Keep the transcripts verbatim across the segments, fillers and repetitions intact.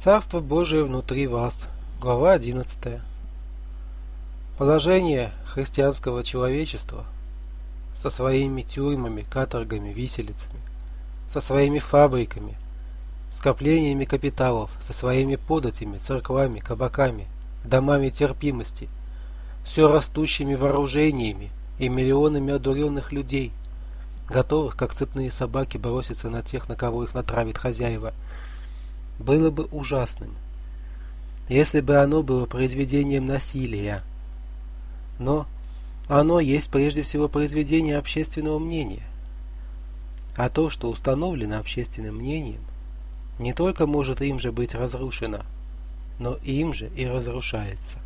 Царство Божие внутри вас. Глава одиннадцатая. Положение христианского человечества со своими тюрьмами, каторгами, виселицами, со своими фабриками, скоплениями капиталов, со своими податями, церквами, кабаками, домами терпимости, все растущими вооружениями и миллионами одуренных людей, готовых, как цепные собаки, броситься на тех, на кого их натравит хозяева, было бы ужасным, если бы оно было произведением насилия. Но оно есть прежде всего произведение общественного мнения. А то, что установлено общественным мнением, не только может им же быть разрушено, но им же и разрушается.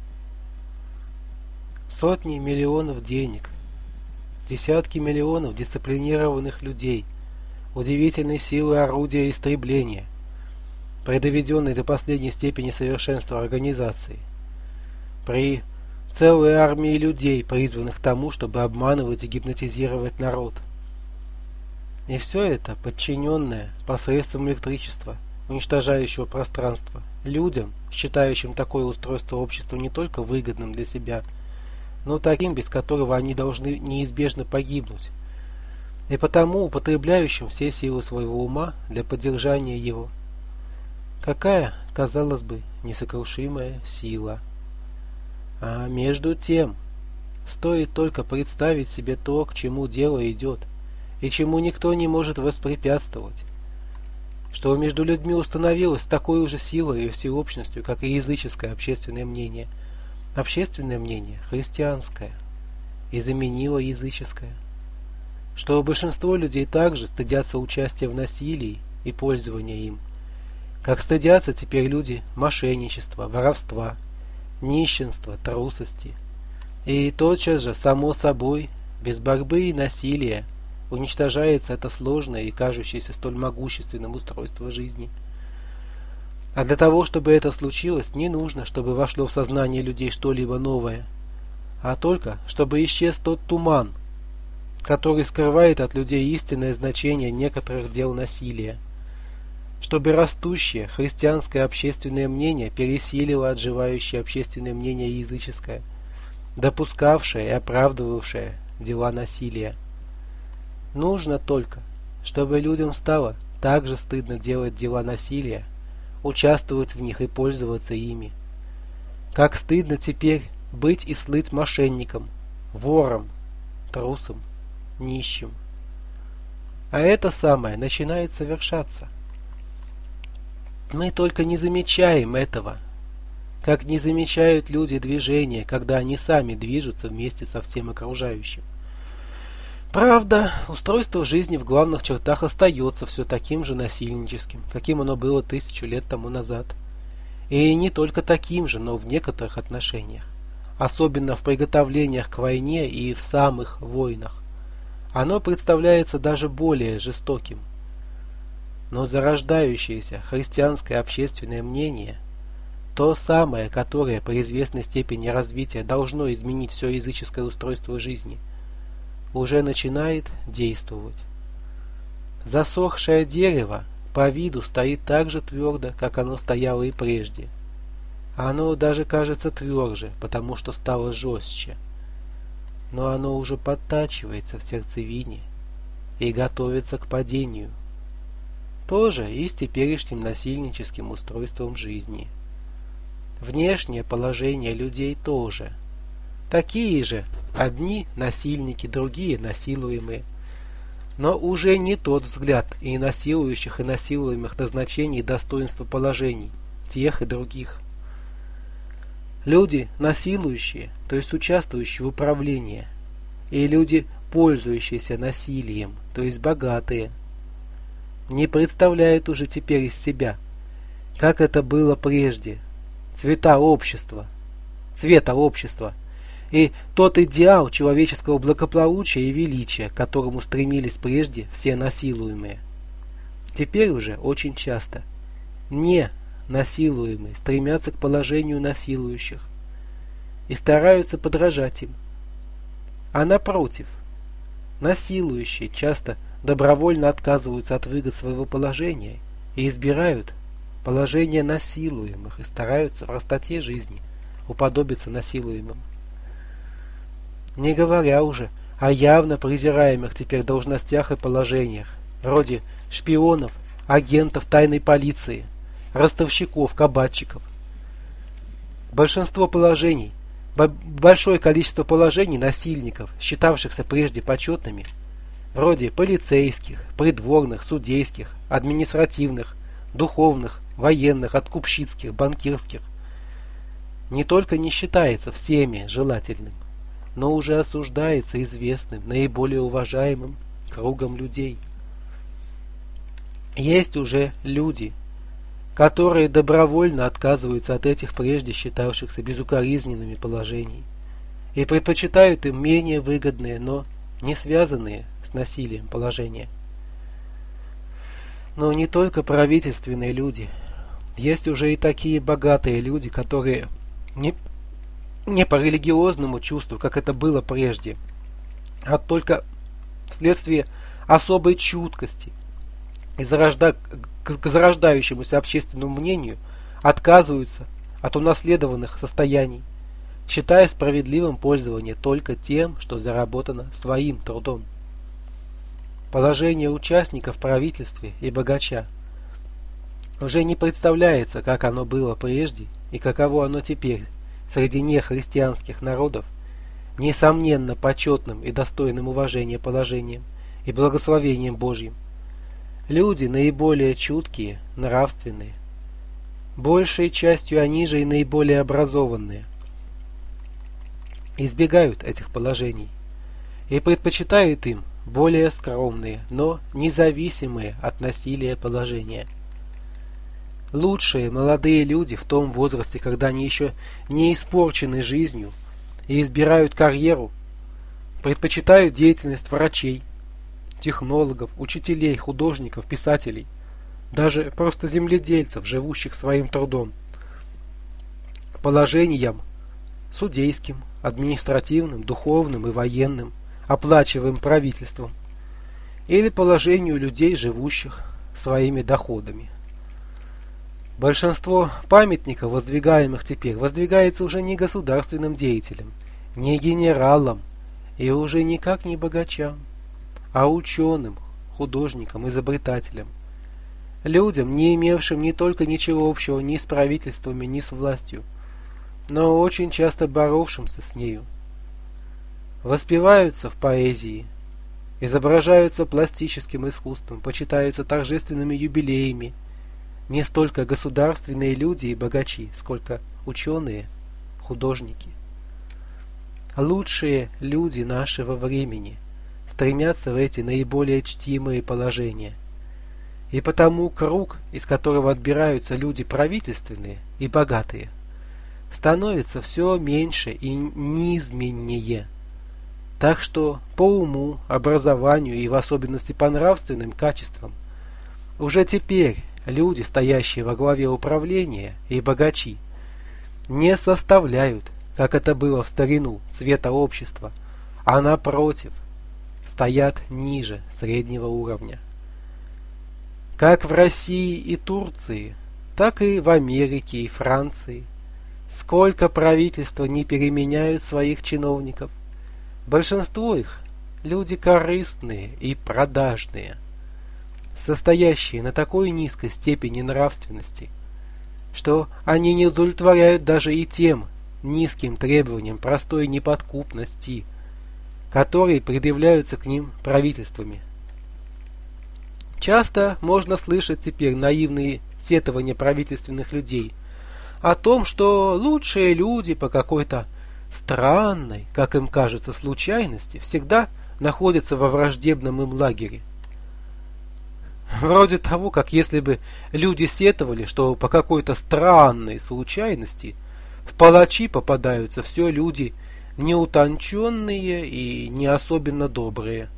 Сотни миллионов денег, десятки миллионов дисциплинированных людей, удивительной силы орудия истребления, предоведенной до последней степени совершенства организации, при целой армии людей, призванных тому, чтобы обманывать и гипнотизировать народ. И все это подчиненное посредством электричества, уничтожающего пространство, людям, считающим такое устройство общества не только выгодным для себя, но таким, без которого они должны неизбежно погибнуть, и потому употребляющим все силы своего ума для поддержания его. Какая, казалось бы, несокрушимая сила! А между тем, стоит только представить себе то, к чему дело идет, и чему никто не может воспрепятствовать, что между людьми установилась такой же силой и всеобщностью, как и языческое общественное мнение, общественное мнение христианское, и заменило языческое, что большинство людей также стыдятся участия в насилии и пользования им, как стыдятся теперь люди мошенничества, воровства, нищенства, трусости. И тотчас же, само собой, без борьбы и насилия, уничтожается это сложное и кажущееся столь могущественным устройство жизни. А для того, чтобы это случилось, не нужно, чтобы вошло в сознание людей что-либо новое, а только, чтобы исчез тот туман, который скрывает от людей истинное значение некоторых дел насилия, чтобы растущее христианское общественное мнение пересилило отживающее общественное мнение языческое, допускавшее и оправдывавшее дела насилия. Нужно только, чтобы людям стало так же стыдно делать дела насилия, участвовать в них и пользоваться ими, как стыдно теперь быть и слыть мошенником, вором, трусом, нищим. А это самое начинает совершаться. Мы только не замечаем этого, как не замечают люди движения, когда они сами движутся вместе со всем окружающим. Правда, устройство жизни в главных чертах остается все таким же насильническим, каким оно было тысячу лет тому назад. И не только таким же, но в некоторых отношениях, особенно в приготовлениях к войне и в самых войнах, оно представляется даже более жестоким. Но зарождающееся христианское общественное мнение, то самое, которое при известной степени развития должно изменить все языческое устройство жизни, уже начинает действовать. Засохшее дерево по виду стоит так же твердо, как оно стояло и прежде. Оно даже кажется тверже, потому что стало жестче. Но оно уже подтачивается в сердцевине и готовится к падению. Тоже и с теперешним насильническим устройством жизни. Внешнее положение людей тоже. Такие же, одни насильники, другие насилуемые. Но уже не тот взгляд и насилующих, и насилуемых назначений и достоинства положений, тех и других. Люди насилующие, то есть участвующие в управлении, и люди, пользующиеся насилием, то есть богатые, не представляют уже теперь из себя, как это было прежде, цвета общества, цвета общества, и тот идеал человеческого благополучия и величия, к которому стремились прежде все насилуемые. Теперь уже очень часто не насилуемые стремятся к положению насилующих и стараются подражать им, а напротив, насилующие часто добровольно отказываются от выгод своего положения и избирают положение насилуемых и стараются в простоте жизни уподобиться насилуемым. Не говоря уже о явно презираемых теперь должностях и положениях, вроде шпионов, агентов тайной полиции, ростовщиков, кабачиков. Большинство положений, большое количество положений насильников, считавшихся прежде почетными, вроде полицейских, придворных, судейских, административных, духовных, военных, откупщицких, банкирских, не только не считается всеми желательным, но уже осуждается известным, наиболее уважаемым кругом людей. Есть уже люди, которые добровольно отказываются от этих прежде считавшихся безукоризненными положений и предпочитают им менее выгодные, но не связанные с насилием положения. Но не только правительственные люди. Есть уже и такие богатые люди, которые не, не по религиозному чувству, как это было прежде, а только вследствие особой чуткости и зарожда, к зарождающемуся общественному мнению отказываются от унаследованных состояний, считая справедливым пользование только тем, что заработано своим трудом. Положение участников в правительстве и богача уже не представляется, как оно было прежде и каково оно теперь среди нехристианских народов, несомненно почетным и достойным уважения положением и благословением Божьим. Люди наиболее чуткие, нравственные, большей частью они же и наиболее образованные, избегают этих положений и предпочитают им более скромные, но независимые от насилия положения. Лучшие молодые люди в том возрасте, когда они еще не испорчены жизнью и избирают карьеру, предпочитают деятельность врачей, технологов, учителей, художников, писателей, даже просто земледельцев, живущих своим трудом, положениям судейским, административным, духовным и военным, оплачиваемым правительством, или положению людей, живущих своими доходами. Большинство памятников, воздвигаемых теперь, воздвигается уже не государственным деятелям, не генералам и уже никак не богачам, а ученым, художникам, изобретателям, людям, не имевшим не только ничего общего ни с правительствами, ни с властью, но очень часто боровшимся с нею. Воспеваются в поэзии, изображаются пластическим искусством, почитаются торжественными юбилеями не столько государственные люди и богачи, сколько ученые, художники. Лучшие люди нашего времени стремятся в эти наиболее чтимые положения. И потому круг, из которого отбираются люди правительственные и богатые, становится все меньше и низменнее. Так что по уму, образованию и в особенности по нравственным качествам уже теперь люди, стоящие во главе управления и богачи, не составляют, как это было в старину, цвета общества, а напротив, стоят ниже среднего уровня. Как в России и Турции, так и в Америке и Франции, сколько правительства не переменяют своих чиновников, большинство их люди корыстные и продажные, состоящие на такой низкой степени нравственности, что они не удовлетворяют даже и тем низким требованиям простой неподкупности, которые предъявляются к ним правительствами. Часто можно слышать теперь наивные сетования правительственных людей о том, что лучшие люди по какой-то странной, как им кажется, случайности всегда находятся во враждебном им лагере. Вроде того, как если бы люди сетовали, что по какой-то странной случайности в палачи попадаются все люди неутонченные и не особенно добрые.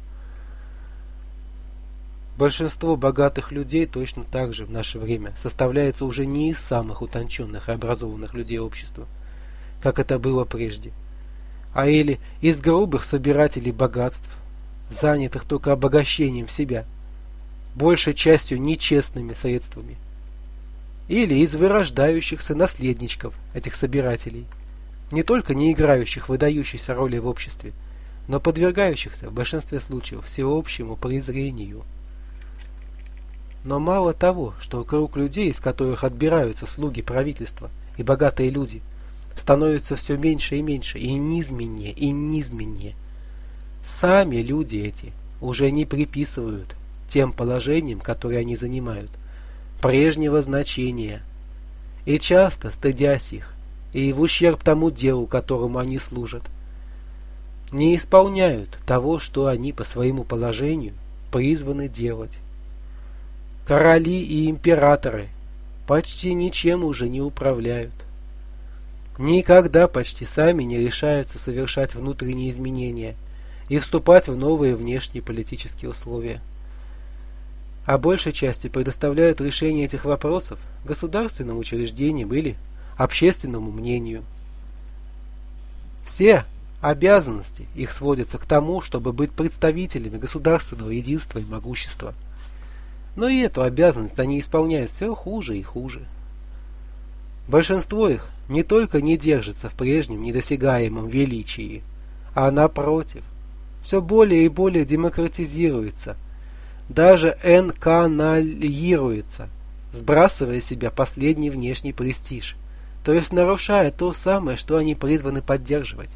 Большинство богатых людей точно так же в наше время составляется уже не из самых утонченных и образованных людей общества, как это было прежде, а или из грубых собирателей богатств, занятых только обогащением себя, большей частью нечестными средствами. или из вырождающихся наследничков этих собирателей, не только не играющих выдающейся роли в обществе, но подвергающихся в большинстве случаев всеобщему презрению. Но мало того, что круг людей, из которых отбираются слуги правительства и богатые люди, становится все меньше и меньше, и низменнее, и низменнее. Сами люди эти уже не приписывают тем положениям, которые они занимают, прежнего значения, и часто, стыдясь их, и в ущерб тому делу, которому они служат, не исполняют того, что они по своему положению призваны делать. Короли и императоры почти ничем уже не управляют. Никогда почти сами не решаются совершать внутренние изменения и вступать в новые внешние политические условия. А большей части предоставляют решение этих вопросов государственным учреждениям или общественному мнению. Все обязанности их сводятся к тому, чтобы быть представителями государственного единства и могущества. Но и эту обязанность они исполняют все хуже и хуже. Большинство их не только не держится в прежнем недосягаемом величии, а напротив, все более и более демократизируется, даже энканалируется, сбрасывая с себя последний внешний престиж, то есть нарушая то самое, что они призваны поддерживать.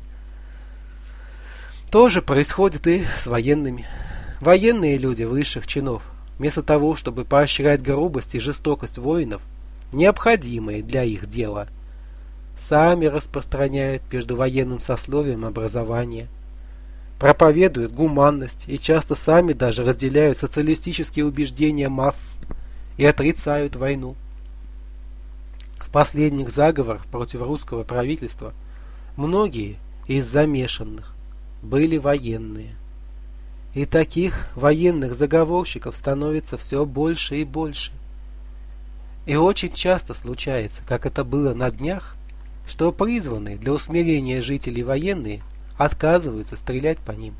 То же происходит и с военными. Военные люди высших чинов, вместо того, чтобы поощрять грубость и жестокость воинов, необходимые для их дела, сами распространяют между военным сословием образование, проповедуют гуманность и часто сами даже разделяют социалистические убеждения масс и отрицают войну. В последних заговорах против русского правительства многие из замешанных были военные. И таких военных заговорщиков становится все больше и больше. И очень часто случается, как это было на днях, что призванные для усмирения жителей военные отказываются стрелять по ним.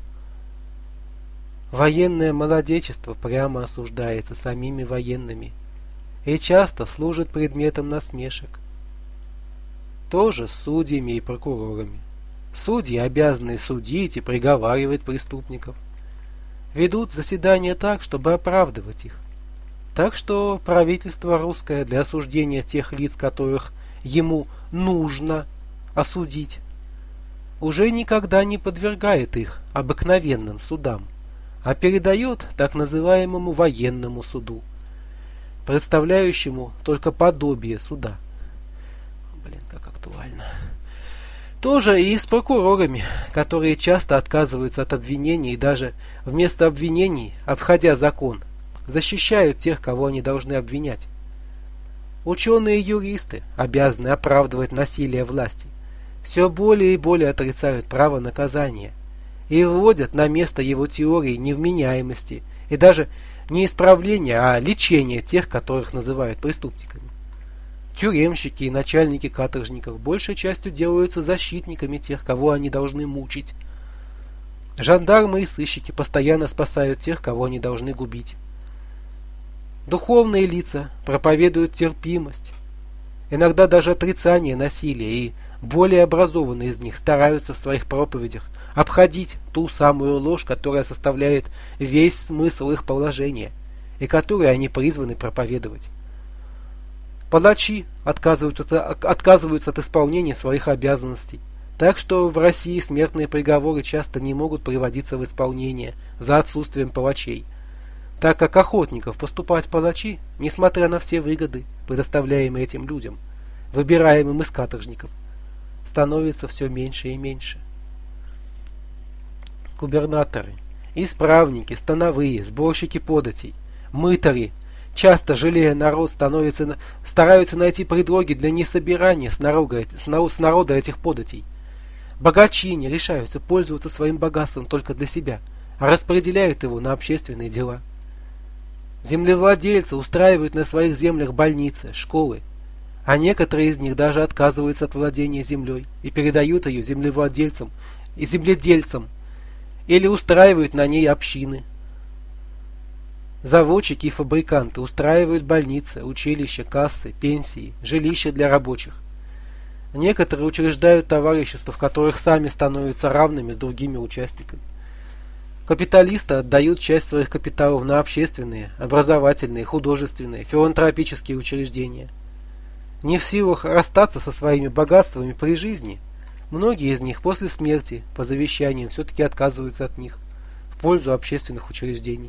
Военное молодечество прямо осуждается самими военными и часто служит предметом насмешек. Тоже с судьями и прокурорами. Судьи, обязанные судить и приговаривать преступников, ведут заседания так, чтобы оправдывать их. Так что правительство русское для осуждения тех лиц, которых ему нужно осудить, уже никогда не подвергает их обыкновенным судам, а передает так называемому военному суду, представляющему только подобие суда. Блин, как актуально. Тоже и с прокурорами, которые часто отказываются от обвинений и даже вместо обвинений, обходя закон, защищают тех, кого они должны обвинять. Ученые и юристы, обязанные оправдывать насилие власти, все более и более отрицают право наказания и вводят на место его теории невменяемости и даже не исправления, а лечения тех, которых называют преступниками. Тюремщики и начальники каторжников большей частью делаются защитниками тех, кого они должны мучить. Жандармы и сыщики постоянно спасают тех, кого они должны губить. Духовные лица проповедуют терпимость, иногда даже отрицание насилия, и более образованные из них стараются в своих проповедях обходить ту самую ложь, которая составляет весь смысл их положения и которую они призваны проповедовать. Палачи отказываются, отказываются от исполнения своих обязанностей, так что в России смертные приговоры часто не могут приводиться в исполнение за отсутствием палачей, так как охотников поступать палачи, несмотря на все выгоды, предоставляемые этим людям, выбираемым из каторжников, становится все меньше и меньше. Губернаторы, исправники, становые, сборщики податей, мытари, часто, жалея народ, становятся, стараются найти предлоги для несобирания с народа, с народа этих податей. Богачи не решаются пользоваться своим богатством только для себя, а распределяют его на общественные дела. Землевладельцы устраивают на своих землях больницы, школы, а некоторые из них даже отказываются от владения землей и передают ее землевладельцам и земледельцам или устраивают на ней общины. Заводчики и фабриканты устраивают больницы, училища, кассы, пенсии, жилища для рабочих. Некоторые учреждают товарищества, в которых сами становятся равными с другими участниками. Капиталисты отдают часть своих капиталов на общественные, образовательные, художественные, филантропические учреждения. Не в силах расстаться со своими богатствами при жизни, многие из них после смерти по завещаниям все-таки отказываются от них в пользу общественных учреждений.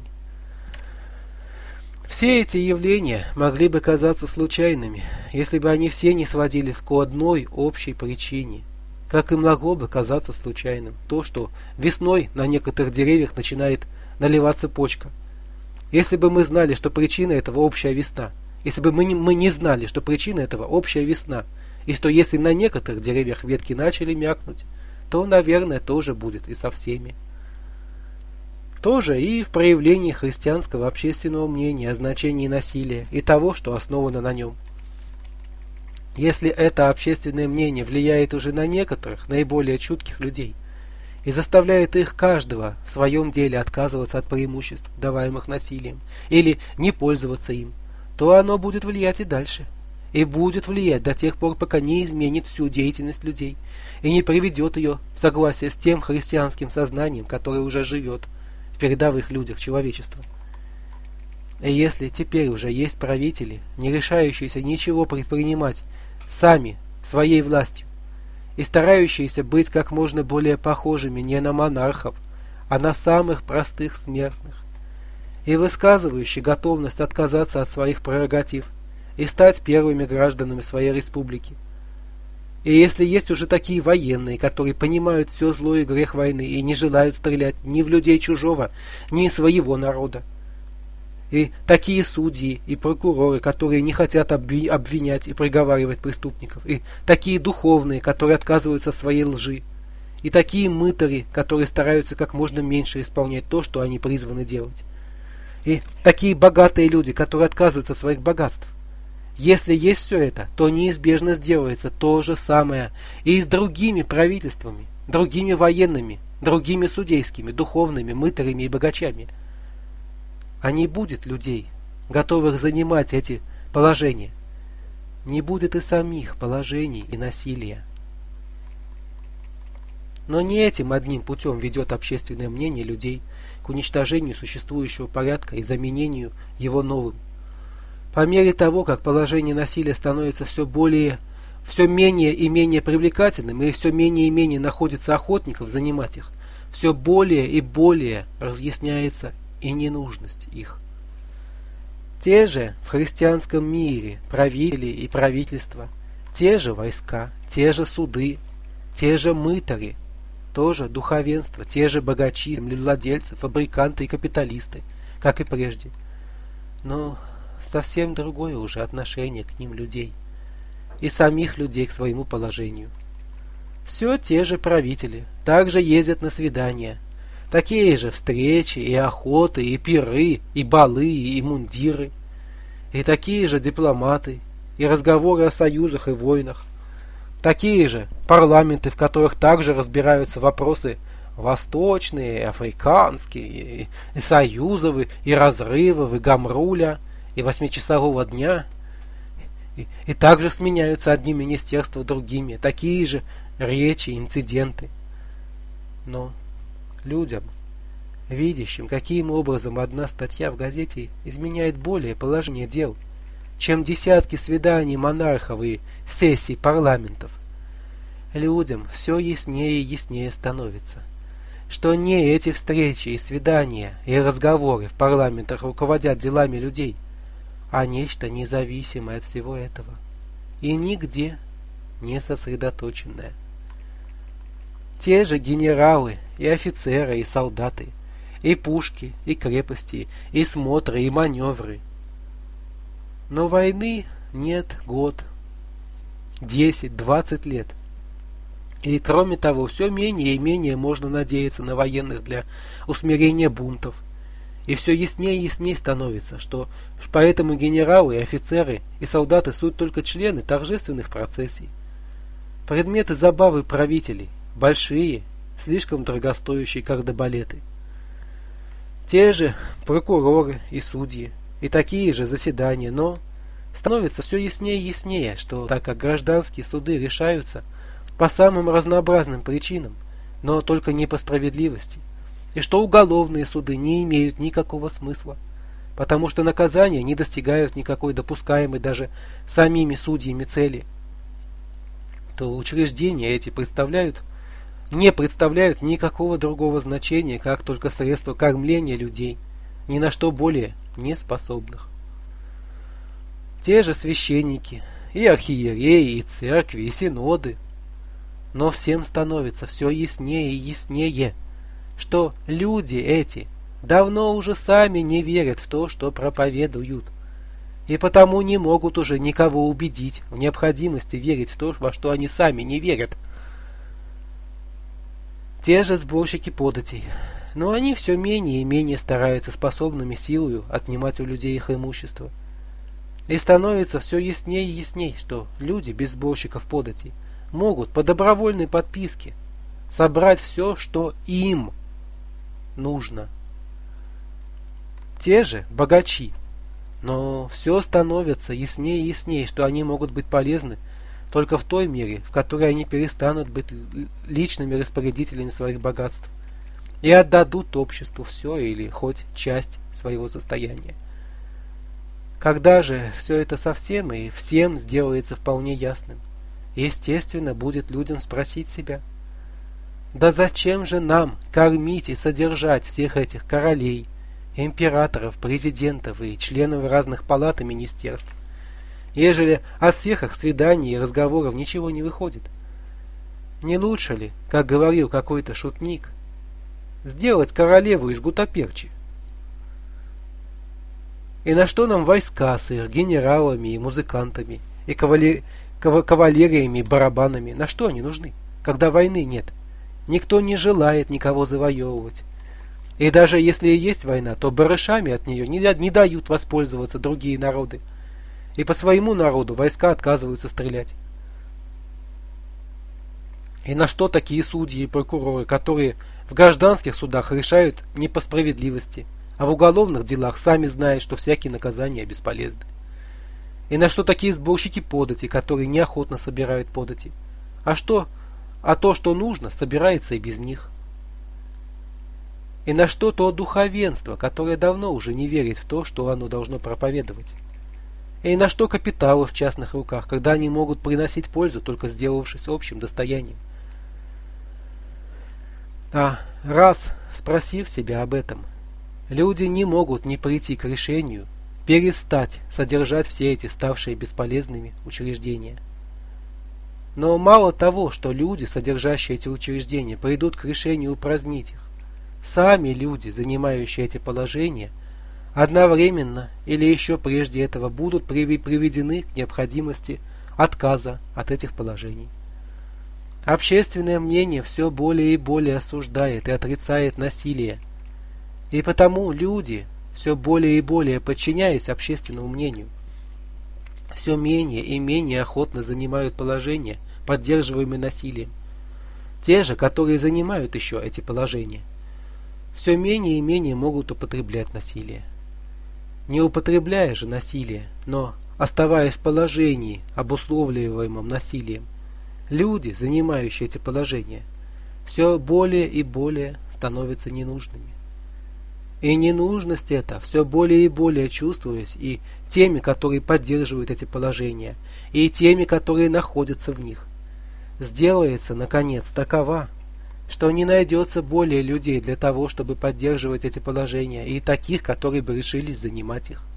Все эти явления могли бы казаться случайными, если бы они все не сводились к одной общей причине. Как и могло бы казаться случайным то, что весной на некоторых деревьях начинает наливаться почка. Если бы мы знали, что причина этого общая весна, если бы мы не, мы не знали, что причина этого общая весна, и что если на некоторых деревьях ветки начали мякнуть, то, наверное, тоже будет и со всеми. Тоже и в проявлении христианского общественного мнения о значении насилия и того, что основано на нем. Если это общественное мнение влияет уже на некоторых, наиболее чутких людей, и заставляет их каждого в своем деле отказываться от преимуществ, даваемых насилием, или не пользоваться им, то оно будет влиять и дальше. И будет влиять до тех пор, пока не изменит всю деятельность людей, и не приведет ее в согласие с тем христианским сознанием, которое уже живет в передовых людях человечества. И если теперь уже есть правители, не решающиеся ничего предпринимать сами, своей властью, и старающиеся быть как можно более похожими не на монархов, а на самых простых смертных, и высказывающие готовность отказаться от своих прерогатив и стать первыми гражданами своей республики. И если есть уже такие военные, которые понимают все зло и грех войны и не желают стрелять ни в людей чужого, ни своего народа, и такие судьи и прокуроры, которые не хотят обвинять и приговаривать преступников, и такие духовные, которые отказываются от своей лжи, и такие мытари, которые стараются как можно меньше исполнять то, что они призваны делать, и такие богатые люди, которые отказываются от своих богатств. Если есть все это, то неизбежно сделается то же самое и с другими правительствами, другими военными, другими судейскими, духовными, мытарями и богачами. А не будет людей, готовых занимать эти положения. Не будет и самих положений и насилия. Но не этим одним путем ведет общественное мнение людей к уничтожению существующего порядка и заменению его новым. По мере того, как положение насилия становится все более, все менее и менее привлекательным, и все менее и менее находится охотников занимать их, все более и более разъясняется и ненужность их. Те же в христианском мире правители и правительства, те же войска, те же суды, те же мытари, то же духовенство, те же богачи, землевладельцы, фабриканты и капиталисты, как и прежде. Но совсем другое уже отношение к ним людей и самих людей к своему положению. Все те же правители, также ездят на свидания, такие же встречи и охоты, и пиры, и балы, и мундиры, и такие же дипломаты, и разговоры о союзах и войнах, такие же парламенты, в которых также разбираются вопросы восточные, и африканские, и, и союзовые, и разрывов, и гамруля, и восьмичасового дня, и, и также сменяются одни министерства другими, такие же речи, инциденты. Но людям, видящим, каким образом одна статья в газете изменяет более положение дел, чем десятки свиданий монархов и сессий парламентов, людям все яснее и яснее становится, что не эти встречи и свидания и разговоры в парламентах руководят делами людей, а нечто независимое от всего этого и нигде не сосредоточенное. Те же генералы и офицеры и солдаты, и пушки, и крепости, и смотры, и маневры. Но войны нет год, десять, двадцать лет. И кроме того, все менее и менее можно надеяться на военных для усмирения бунтов. И все яснее и яснее становится, что поэтому генералы, и офицеры и солдаты суть только члены торжественных процессий. Предметы забавы правителей, большие, слишком дорогостоящие кардебалеты. Те же прокуроры и судьи, и такие же заседания, но становится все яснее и яснее, что так как гражданские суды решаются по самым разнообразным причинам, но только не по справедливости, и что уголовные суды не имеют никакого смысла, потому что наказания не достигают никакой допускаемой даже самими судьями цели, то учреждения эти представляют, не представляют никакого другого значения, как только средство кормления людей, ни на что более не способных. Те же священники, и архиереи, и церкви, и синоды. Но всем становится все яснее и яснее, что люди эти давно уже сами не верят в то, что проповедуют, и потому не могут уже никого убедить в необходимости верить в то, во что они сами не верят. Те же сборщики податей, но они все менее и менее стараются способными силою отнимать у людей их имущество. И становится все яснее и ясней, что люди без сборщиков податей могут по добровольной подписке собрать все, что им нужно. Те же богачи, но все становится яснее и яснее, что они могут быть полезны только в той мере, в которой они перестанут быть личными распорядителями своих богатств и отдадут обществу все или хоть часть своего состояния. Когда же все это совсем и всем сделается вполне ясным, естественно, будет людям спросить себя: да зачем же нам кормить и содержать всех этих королей, императоров, президентов и членов разных палат и министерств, ежели от всех их свиданий и разговоров ничего не выходит? Не лучше ли, как говорил какой-то шутник, сделать королеву из гуттаперчи? И на что нам войска с их генералами и музыкантами, и кавалер... кав... кавалериями и барабанами? На что они нужны, когда войны нет? Никто не желает никого завоевывать. И даже если и есть война, то барышами от нее не, не дают воспользоваться другие народы. И по своему народу войска отказываются стрелять. И на что такие судьи и прокуроры, которые в гражданских судах решают не по справедливости, а в уголовных делах сами знают, что всякие наказания бесполезны? И на что такие сборщики податей, которые неохотно собирают подати? А что, а то, что нужно, собирается и без них. И на что то духовенство, которое давно уже не верит в то, что оно должно проповедовать? И на что капиталы в частных руках, когда они могут приносить пользу, только сделавшись общим достоянием? А раз спросив себя об этом, люди не могут не прийти к решению перестать содержать все эти ставшие бесполезными учреждения. Но мало того, что люди, содержащие эти учреждения, придут к решению упразднить их, сами люди, занимающие эти положения, одновременно или еще прежде этого будут приведены к необходимости отказа от этих положений. Общественное мнение все более и более осуждает и отрицает насилие, и потому люди, все более и более подчиняясь общественному мнению, все менее и менее охотно занимают положения, поддерживаемые насилием. Те же, которые занимают еще эти положения, все менее и менее могут употреблять насилие. Не употребляя же насилие, но оставаясь в положении, обусловливаемом насилием, люди, занимающие эти положения, все более и более становятся ненужными. И ненужность эта все более и более чувствуясь и теми, которые поддерживают эти положения, и теми, которые находятся в них, сделается, наконец, такова, что не найдется более людей для того, чтобы поддерживать эти положения, и таких, которые бы решились занимать их.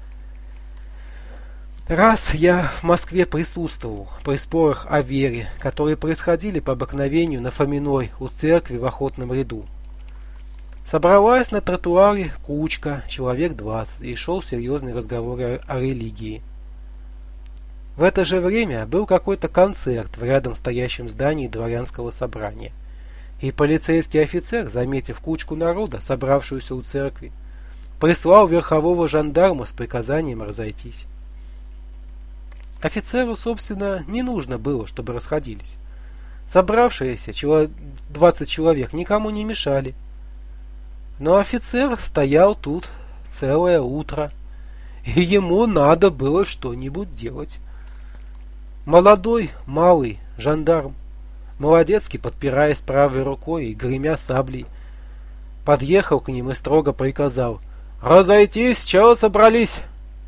Раз я в Москве присутствовал при спорах о вере, которые происходили по обыкновению на Фоминой у церкви в охотном ряду. Собралась на тротуаре кучка, человек двадцать, и шел серьезный разговор о, о религии. В это же время был какой-то концерт в рядом стоящем здании дворянского собрания, и полицейский офицер, заметив кучку народа, собравшуюся у церкви, прислал верхового жандарма с приказанием разойтись. Офицеру, собственно, не нужно было, чтобы расходились. Собравшиеся двадцать человек никому не мешали. Но офицер стоял тут целое утро, и ему надо было что-нибудь делать. Молодой, малый жандарм, молодецки подпираясь правой рукой и гремя саблей, подъехал к ним и строго приказал: «Разойтись, чего собрались?»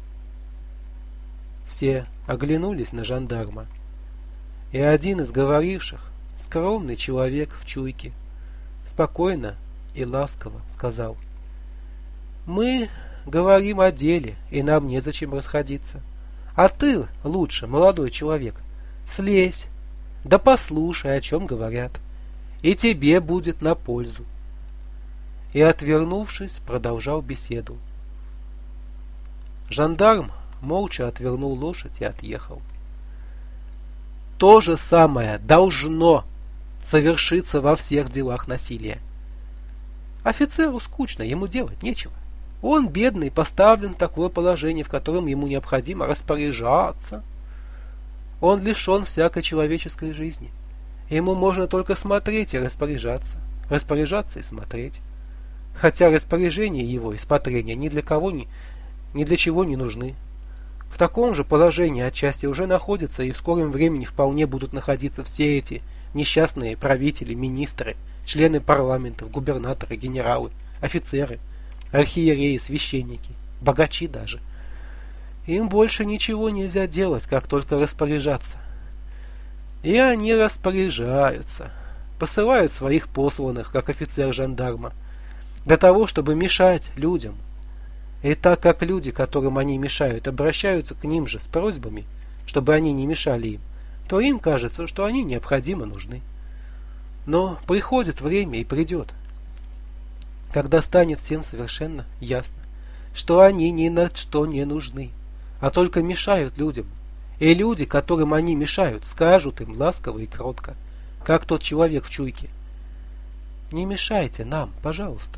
Все оглянулись на жандарма, и один из говоривших, скромный человек в чуйке, спокойно и ласково сказал: «Мы говорим о деле, и нам незачем расходиться. А ты лучше, молодой человек, слезь, да послушай, о чем говорят, и тебе будет на пользу». И, отвернувшись, продолжал беседу. Жандарм молча отвернул лошадь и отъехал. То же самое должно совершиться во всех делах насилия. Офицеру скучно, ему делать нечего. Он, бедный, поставлен в такое положение, в котором ему необходимо распоряжаться. Он лишен всякой человеческой жизни. Ему можно только смотреть и распоряжаться. Распоряжаться и смотреть. Хотя распоряжение его и смотрение ни для кого ни, ни для чего не нужны. В таком же положении отчасти уже находятся и в скором времени вполне будут находиться все эти несчастные правители, министры, члены парламентов, губернаторы, генералы, офицеры, архиереи, священники, богачи даже. Им больше ничего нельзя делать, как только распоряжаться. И они распоряжаются, посылают своих посланных, как офицер жандарма, для того, чтобы мешать людям. И так как люди, которым они мешают, обращаются к ним же с просьбами, чтобы они не мешали им, то им кажется, что они необходимо нужны. Но приходит время и придет, когда станет всем совершенно ясно, что они ни на что не нужны, а только мешают людям. И люди, которым они мешают, скажут им ласково и кротко, как тот человек в чуйке: «Не мешайте нам, пожалуйста».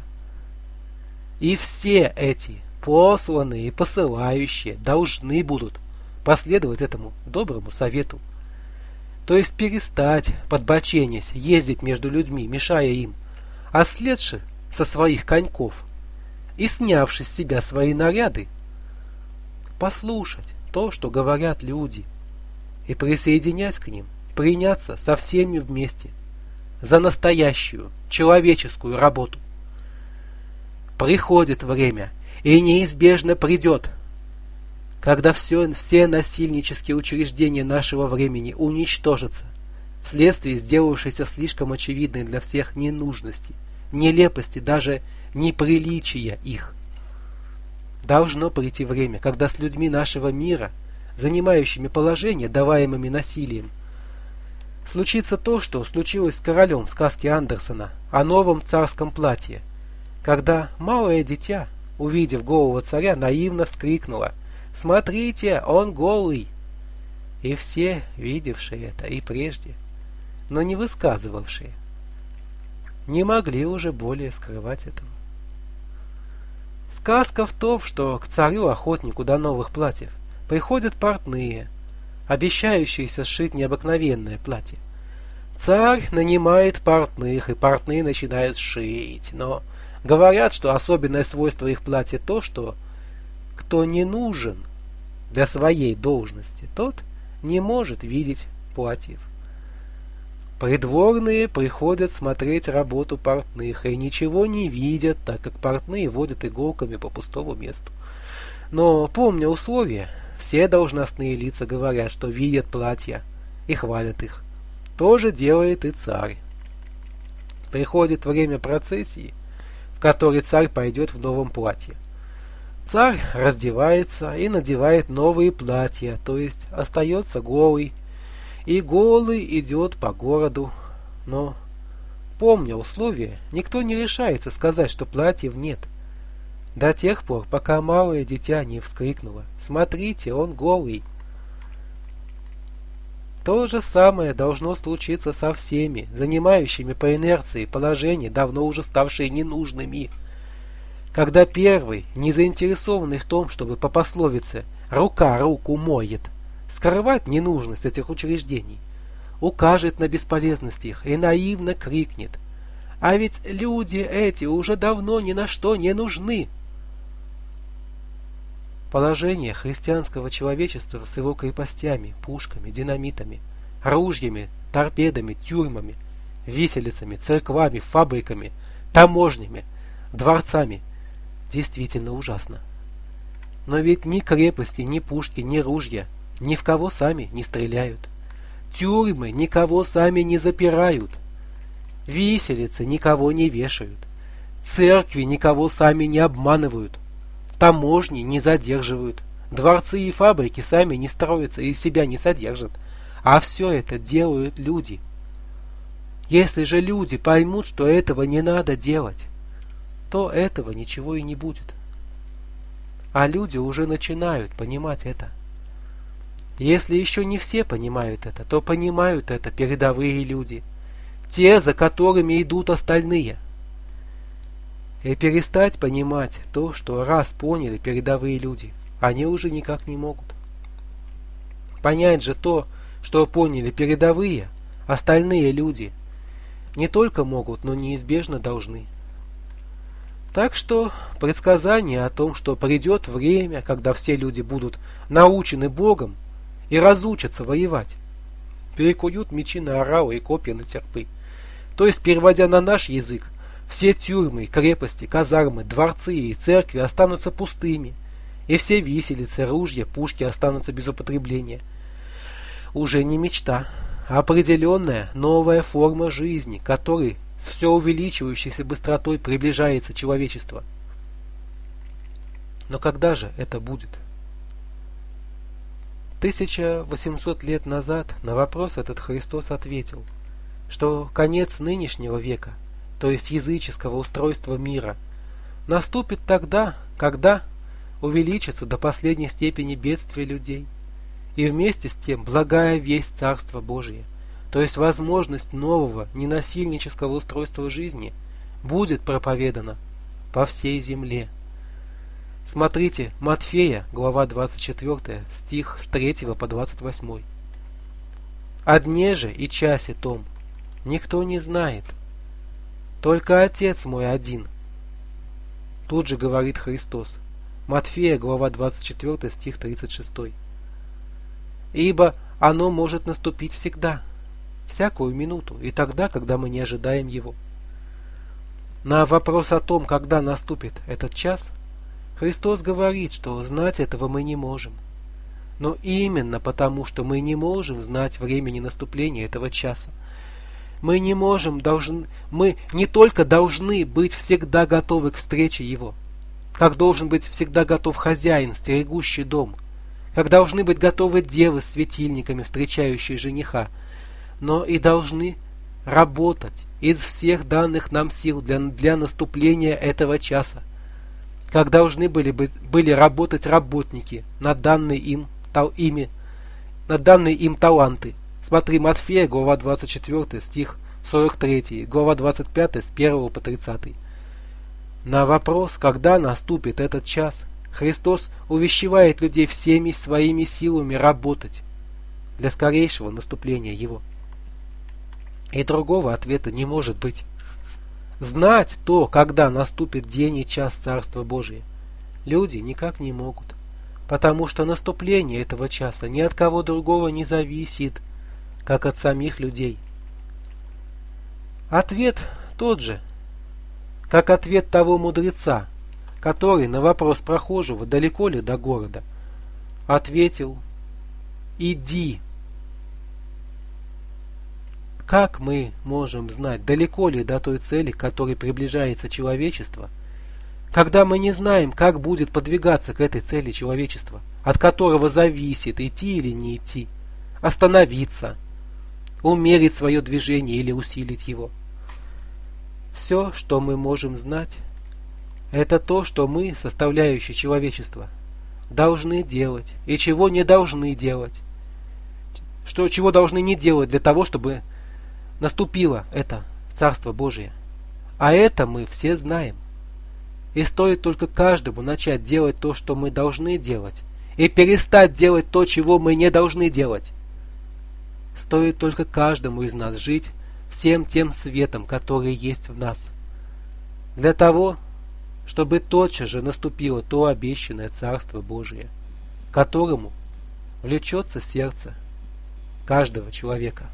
И все эти посланные и посылающие должны будут последовать этому доброму совету. То есть перестать, подбоченясь, ездить между людьми, мешая им, а слезши со своих коньков и снявши с себя свои наряды, послушать то, что говорят люди, и, присоединяясь к ним, приняться со всеми вместе за настоящую человеческую работу. Приходит время, и неизбежно придет, когда все, все насильнические учреждения нашего времени уничтожатся вследствие сделавшейся слишком очевидной для всех ненужности, нелепости, даже неприличия их. Должно прийти время, когда с людьми нашего мира, занимающими положение, даваемыми насилием, случится то, что случилось с королем в сказке Андерсена о новом царском платье, когда малое дитя, увидев голого царя, наивно вскрикнуло: «Смотрите, он голый!» И все, видевшие это и прежде, но не высказывавшие, не могли уже более скрывать этого. Сказка в том, что к царю-охотнику до новых платьев приходят портные, обещающиеся сшить необыкновенное платье. Царь нанимает портных, и портные начинают шить, но говорят, что особенное свойство их платья то, что кто не нужен для своей должности, тот не может видеть платьев. Придворные приходят смотреть работу портных и ничего не видят, так как портные водят иголками по пустому месту. Но, помня условия, все должностные лица говорят, что видят платья и хвалят их. То же делает и царь. Приходит время процессии, в которой царь пойдет в новом платье. Царь раздевается и надевает новые платья, то есть остается голый, и голый идет по городу. Но, помня условия, никто не решается сказать, что платьев нет, до тех пор, пока малое дитя не вскрикнуло: «Смотрите, он голый!» То же самое должно случиться со всеми, занимающими по инерции положения, давно уже ставшие ненужными. Когда первый, не заинтересованный в том, чтобы по пословице «рука руку моет», скрывать ненужность этих учреждений, укажет на бесполезность их и наивно крикнет: А ведь люди эти уже давно ни на что не нужны. Положение христианского человечества с его крепостями, пушками, динамитами, ружьями, торпедами, тюрьмами, виселицами, церквами, фабриками, таможнями, дворцами действительно ужасно. Но ведь ни крепости, ни пушки, ни ружья ни в кого сами не стреляют. Тюрьмы никого сами не запирают. Виселицы никого не вешают. Церкви никого сами не обманывают. Таможни не задерживают. Дворцы и фабрики сами не строятся и себя не содержат. А все это делают люди. Если же люди поймут, что этого не надо делать, то этого ничего и не будет. А люди уже начинают понимать это. Если еще не все понимают это, то понимают это передовые люди, те, за которыми идут остальные. И перестать понимать то, что раз поняли передовые люди, они уже никак не могут. Понять же то, что поняли передовые, остальные люди, не только могут, но неизбежно должны. Так что предсказание о том, что придет время, когда все люди будут научены Богом и разучатся воевать, перекуют мечи на оралы и копья на серпы, то есть, переводя на наш язык, все тюрьмы, крепости, казармы, дворцы и церкви останутся пустыми, и все виселицы, ружья, пушки останутся без употребления. Уже не мечта, а определенная новая форма жизни, к которой с все увеличивающейся быстротой приближается человечество. Но когда же это будет? тысяча восемьсот лет назад на вопрос этот Христос ответил, что конец нынешнего века, то есть языческого устройства мира, наступит тогда, когда увеличится до последней степени бедствия людей, и вместе с тем благая весть Царства Божия, то есть возможность нового ненасильнического устройства жизни, будет проповедана по всей земле. Смотрите Матфея, глава двадцать четыре, стих с третьего по двадцать восьмой. «О дне же и часе том никто не знает, только Отец мой один». Тут же говорит Христос. Матфея, глава двадцать четыре, стих тридцать шесть. «Ибо оно может наступить всегда, всякую минуту, и тогда, когда мы не ожидаем его». На вопрос о том, когда наступит этот час, Христос говорит, что знать этого мы не можем. Но именно потому, что мы не можем знать времени наступления этого часа, мы не можем, должны, мы не только должны быть всегда готовы к встрече Его, как должен быть всегда готов хозяин, стерегущий дом, как должны быть готовы девы с светильниками, встречающие жениха, но и должны работать из всех данных нам сил для, для наступления этого часа, как должны были, бы, были работать работники на данные им, тал, ими, на данные им таланты. Смотри Матфея, глава двадцать четыре, стих сорок три, глава двадцать пять, с первого по тридцатый. На вопрос, когда наступит этот час, Христос увещевает людей всеми своими силами работать для скорейшего наступления Его. И другого ответа не может быть. Знать то, когда наступит день и час Царства Божия, люди никак не могут, потому что наступление этого часа ни от кого другого не зависит, как от самих людей. Ответ тот же, как ответ того мудреца, который на вопрос прохожего, далеко ли до города, ответил: «Иди». Как мы можем знать, далеко ли до той цели, к которой приближается человечество, когда мы не знаем, как будет подвигаться к этой цели человечества, от которого зависит, идти или не идти, остановиться, умерить свое движение или усилить его? Все, что мы можем знать, это то, что мы, составляющие человечество, должны делать и чего не должны делать, что, чего должны не делать для того, чтобы наступило это Царство Божие. А это мы все знаем. И стоит только каждому начать делать то, что мы должны делать, и перестать делать то, чего мы не должны делать. Стоит только каждому из нас жить в всем тем светом, который есть в нас, для того, чтобы тотчас же наступило то обещанное Царство Божие, к которому влечется сердце каждого человека.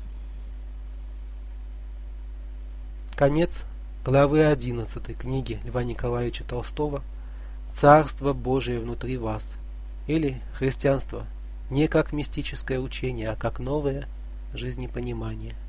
Конец главы одиннадцатой книги Льва Николаевича Толстого «Царство Божие внутри вас», или христианство не как мистическое учение, а как новое жизнепонимание.